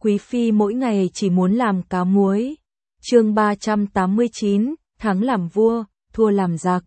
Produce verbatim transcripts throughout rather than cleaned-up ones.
Quý phi mỗi ngày chỉ muốn làm cá muối. Chương ba trăm tám mươi chín, thắng làm vua, thua làm giặc.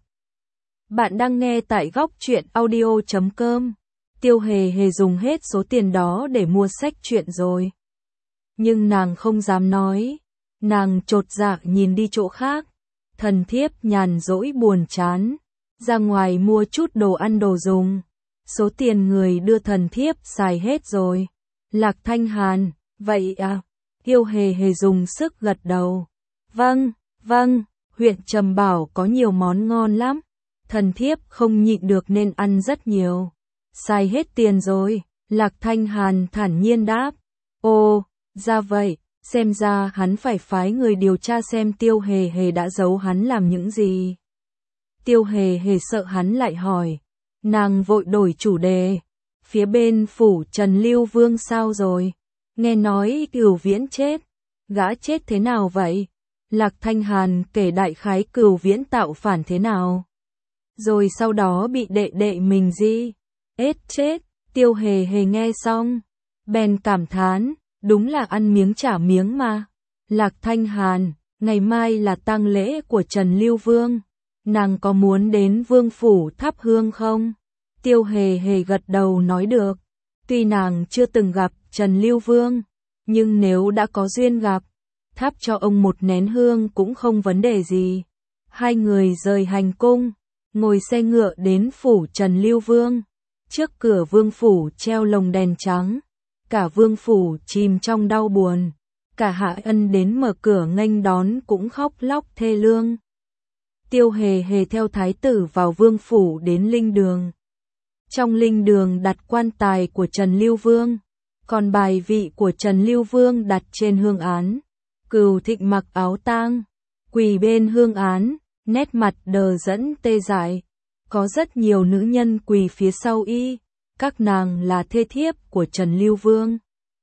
Bạn đang nghe tại góc truyện audio chấm com. Tiêu Hề Hề dùng hết số tiền đó để mua sách truyện rồi. Nhưng nàng không dám nói. Nàng chột dạ nhìn đi chỗ khác. Thần thiếp nhàn rỗi buồn chán. Ra ngoài mua chút đồ ăn đồ dùng. Số tiền người đưa thần thiếp xài hết rồi. Lạc Thanh Hàn, vậy à? Tiêu Hề Hề dùng sức gật đầu. Vâng, vâng, huyện Trầm Bảo có nhiều món ngon lắm. Thần thiếp không nhịn được nên ăn rất nhiều. Xài hết tiền rồi, Lạc Thanh Hàn thản nhiên đáp. Ồ, ra vậy, xem ra hắn phải phái người điều tra xem Tiêu Hề Hề đã giấu hắn làm những gì. Tiêu Hề Hề sợ hắn lại hỏi. Nàng vội đổi chủ đề. Phía bên phủ Trần Lưu Vương sao rồi? Nghe nói Cửu Viễn chết. Gã chết thế nào vậy? Lạc Thanh Hàn kể đại khái Cửu Viễn tạo phản thế nào. Rồi sau đó bị đệ đệ mình gì? Ết chết. Tiêu Hề Hề nghe xong. Bèn cảm thán. Đúng là ăn miếng trả miếng mà. Lạc Thanh Hàn, ngày mai là tang lễ của Trần Lưu Vương. Nàng có muốn đến vương phủ thắp hương không? Tiêu Hề Hề gật đầu nói được. Tuy nàng chưa từng gặp Trần Lưu Vương, nhưng nếu đã có duyên gặp, thắp cho ông một nén hương cũng không vấn đề gì. Hai người rời hành cung, ngồi xe ngựa đến phủ Trần Lưu Vương. Trước cửa vương phủ treo lồng đèn trắng. Cả vương phủ chìm trong đau buồn. Cả Hạ Ân đến mở cửa nghênh đón cũng khóc lóc thê lương. Tiêu Hề Hề theo thái tử vào vương phủ đến linh đường. Trong linh đường đặt quan tài của Trần Lưu Vương, còn bài vị của Trần Lưu Vương đặt trên hương án. Cửu Thịnh mặc áo tang, quỳ bên hương án, nét mặt đờ đẫn tê dại. Có rất nhiều nữ nhân quỳ phía sau y, các nàng là thê thiếp của Trần Lưu Vương.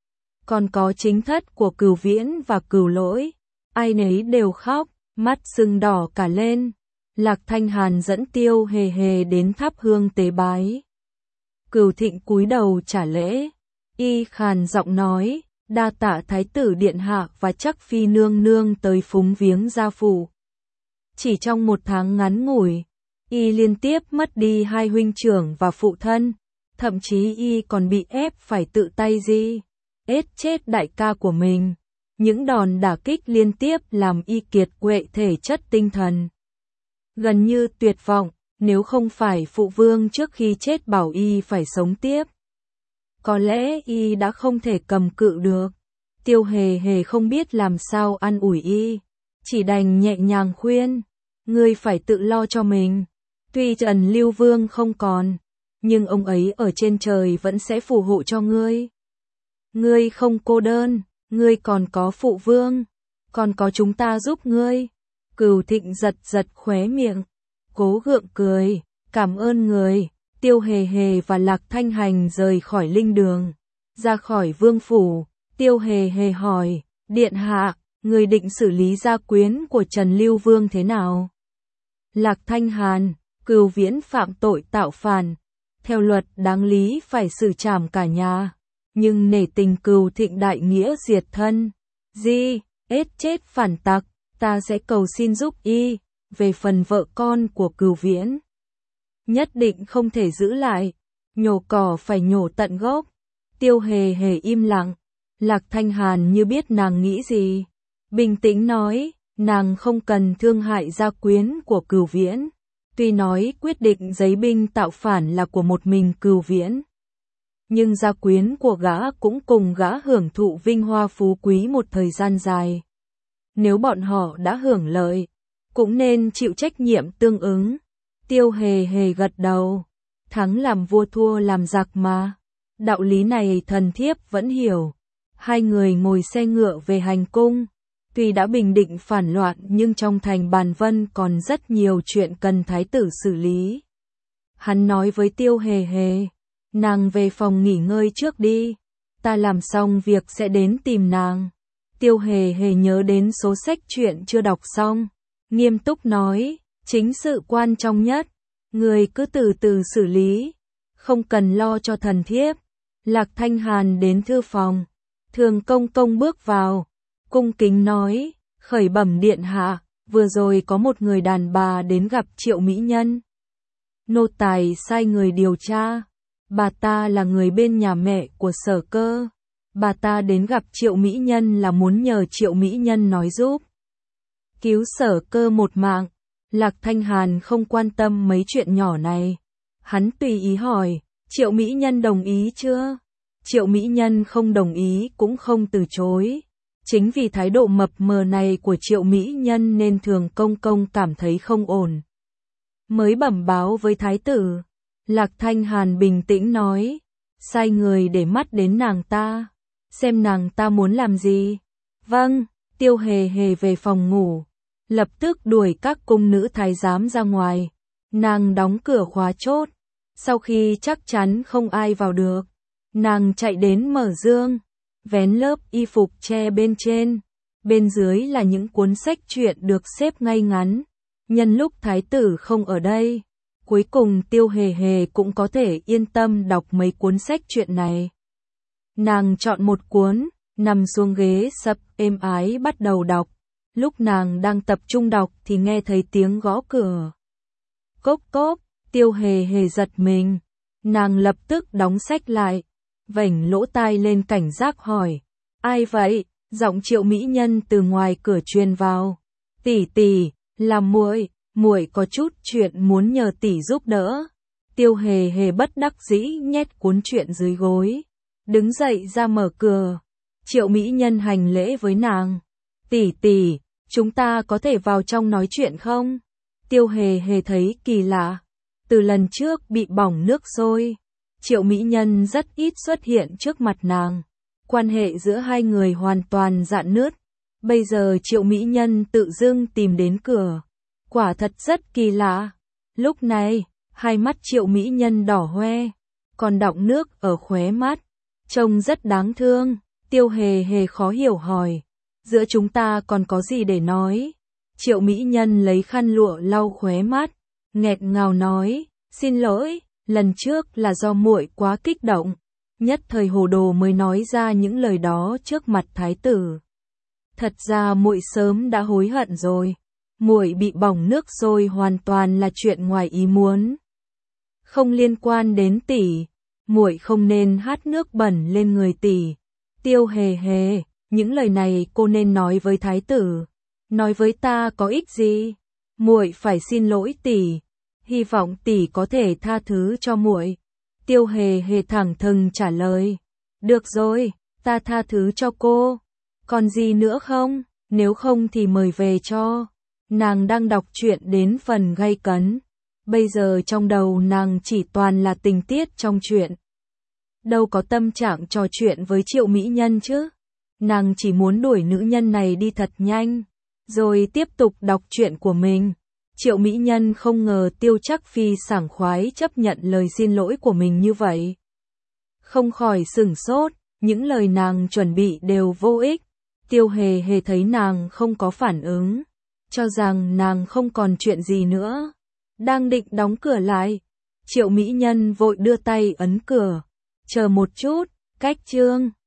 Còn có chính thất của Cửu Viễn và Cửu Lỗi, ai nấy đều khóc, mắt sưng đỏ cả lên. Lạc Thanh Hàn dẫn Tiêu Hề Hề đến thắp hương tế bái. Cửu Thịnh cúi đầu trả lễ, y khàn giọng nói, đa tạ thái tử điện hạ và chắc phi nương nương tới phúng viếng gia phủ. Chỉ trong một tháng ngắn ngủi, y liên tiếp mất đi hai huynh trưởng và phụ thân, thậm chí y còn bị ép phải tự tay di, ết chết đại ca của mình. Những đòn đả kích liên tiếp làm y kiệt quệ thể chất tinh thần. Gần như tuyệt vọng, nếu không phải phụ vương trước khi chết bảo y phải sống tiếp. Có lẽ y đã không thể cầm cự được. Tiêu Hề Hề không biết làm sao an ủi y, chỉ đành nhẹ nhàng khuyên, ngươi phải tự lo cho mình. Tuy Trần Lưu Vương không còn, nhưng ông ấy ở trên trời vẫn sẽ phù hộ cho ngươi. Ngươi không cô đơn, ngươi còn có phụ vương, còn có chúng ta giúp ngươi. Cửu Thịnh giật giật khóe miệng, cố gượng cười, cảm ơn người. Tiêu Hề Hề và Lạc Thanh Hành rời khỏi linh đường, ra khỏi vương phủ. Tiêu Hề Hề hỏi, điện hạ, người định xử lý gia quyến của Trần Lưu Vương thế nào? Lạc Thanh Hàn, Cửu Viễn phạm tội tạo phản, theo luật đáng lý phải xử trảm cả nhà, nhưng nể tình Cửu Thịnh đại nghĩa diệt thân, di, ết chết phản tặc, ta sẽ cầu xin giúp y. Về phần vợ con của Cửu Viễn, nhất định không thể giữ lại, nhổ cỏ phải nhổ tận gốc. Tiêu Hề Hề im lặng. Lạc Thanh Hàn như biết nàng nghĩ gì, bình tĩnh nói, nàng không cần thương hại gia quyến của Cửu Viễn. Tuy nói quyết định giấy binh tạo phản là của một mình Cửu Viễn, nhưng gia quyến của gã cũng cùng gã hưởng thụ vinh hoa phú quý một thời gian dài. Nếu bọn họ đã hưởng lợi, cũng nên chịu trách nhiệm tương ứng. Tiêu Hề Hề gật đầu, thắng làm vua thua làm giặc mà. Đạo lý này thần thiếp vẫn hiểu. Hai người ngồi xe ngựa về hành cung. Tuy đã bình định phản loạn nhưng trong thành Bàn Vân còn rất nhiều chuyện cần thái tử xử lý. Hắn nói với Tiêu Hề Hề, nàng về phòng nghỉ ngơi trước đi, ta làm xong việc sẽ đến tìm nàng. Tiêu Hề Hề nhớ đến số sách truyện chưa đọc xong, nghiêm túc nói, chính sự quan trọng nhất, người cứ từ từ xử lý, không cần lo cho thần thiếp. Lạc Thanh Hàn đến thư phòng, Thường công công bước vào, cung kính nói, khởi bẩm điện hạ, vừa rồi có một người đàn bà đến gặp Triệu mỹ nhân. Nô tài sai người điều tra, bà ta là người bên nhà mẹ của Sở Cơ. Bà ta đến gặp Triệu mỹ nhân là muốn nhờ Triệu mỹ nhân nói giúp cứu Sở Cơ một mạng. Lạc Thanh Hàn không quan tâm mấy chuyện nhỏ này. Hắn tùy ý hỏi, Triệu mỹ nhân đồng ý chưa? Triệu mỹ nhân không đồng ý cũng không từ chối. Chính vì thái độ mập mờ này của Triệu mỹ nhân nên Thường công công cảm thấy không ổn. Mới bẩm báo với thái tử. Lạc Thanh Hàn bình tĩnh nói, sai người để mắt đến nàng ta, xem nàng ta muốn làm gì. Vâng, Tiêu Hề Hề về phòng ngủ, lập tức đuổi các cung nữ thái giám ra ngoài. Nàng đóng cửa khóa chốt, sau khi chắc chắn không ai vào được, nàng chạy đến mở giường, vén lớp y phục che bên trên, bên dưới là những cuốn sách truyện được xếp ngay ngắn. Nhân lúc thái tử không ở đây, cuối cùng Tiêu Hề Hề cũng có thể yên tâm đọc mấy cuốn sách truyện này. Nàng chọn một cuốn, nằm xuống ghế sập êm ái bắt đầu đọc. Lúc nàng đang tập trung đọc thì nghe thấy tiếng gõ cửa. Cốc cốc, Tiêu Hề Hề giật mình. Nàng lập tức đóng sách lại, vểnh lỗ tai lên cảnh giác hỏi, ai vậy? Giọng Triệu mỹ nhân từ ngoài cửa truyền vào. Tỷ tỷ, là muội, muội có chút chuyện muốn nhờ tỷ giúp đỡ. Tiêu Hề Hề bất đắc dĩ nhét cuốn truyện dưới gối, đứng dậy ra mở cửa. Triệu mỹ nhân hành lễ với nàng. Tỷ tỷ, chúng ta có thể vào trong nói chuyện không? Tiêu Hề Hề thấy kỳ lạ. Từ lần trước bị bỏng nước sôi, Triệu mỹ nhân rất ít xuất hiện trước mặt nàng. Quan hệ giữa hai người hoàn toàn rạn nứt. Bây giờ Triệu mỹ nhân tự dưng tìm đến cửa. Quả thật rất kỳ lạ. Lúc này, hai mắt Triệu mỹ nhân đỏ hoe, còn đọng nước ở khóe mắt, trông rất đáng thương. Tiêu Hề Hề khó hiểu hỏi, giữa chúng ta còn có gì để nói? Triệu mỹ nhân lấy khăn lụa lau khóe mắt, nghẹt ngào nói, xin lỗi, lần trước là do muội quá kích động, nhất thời hồ đồ mới nói ra những lời đó trước mặt thái tử. Thật ra muội sớm đã hối hận rồi. Muội bị bỏng nước sôi hoàn toàn là chuyện ngoài ý muốn, không liên quan đến tỷ. Muội không nên hát nước bẩn lên người tỷ. Tiêu Hề Hề, những lời này cô nên nói với thái tử, nói với ta có ích gì? Muội phải xin lỗi tỷ, hy vọng tỷ có thể tha thứ cho muội. Tiêu Hề Hề thẳng thừng trả lời, được rồi, ta tha thứ cho cô. Còn gì nữa không? Nếu không thì mời về cho. Nàng đang đọc truyện đến phần gay cấn, bây giờ trong đầu nàng chỉ toàn là tình tiết trong truyện. Đâu có tâm trạng trò chuyện với Triệu mỹ nhân chứ. Nàng chỉ muốn đuổi nữ nhân này đi thật nhanh, rồi tiếp tục đọc truyện của mình. Triệu mỹ nhân không ngờ Tiêu Trắc Phi sảng khoái chấp nhận lời xin lỗi của mình như vậy. Không khỏi sửng sốt, những lời nàng chuẩn bị đều vô ích. Tiêu Hề Hề thấy nàng không có phản ứng, cho rằng nàng không còn chuyện gì nữa, đang định đóng cửa lại. Triệu mỹ nhân vội đưa tay ấn cửa, chờ một chút, cách chương.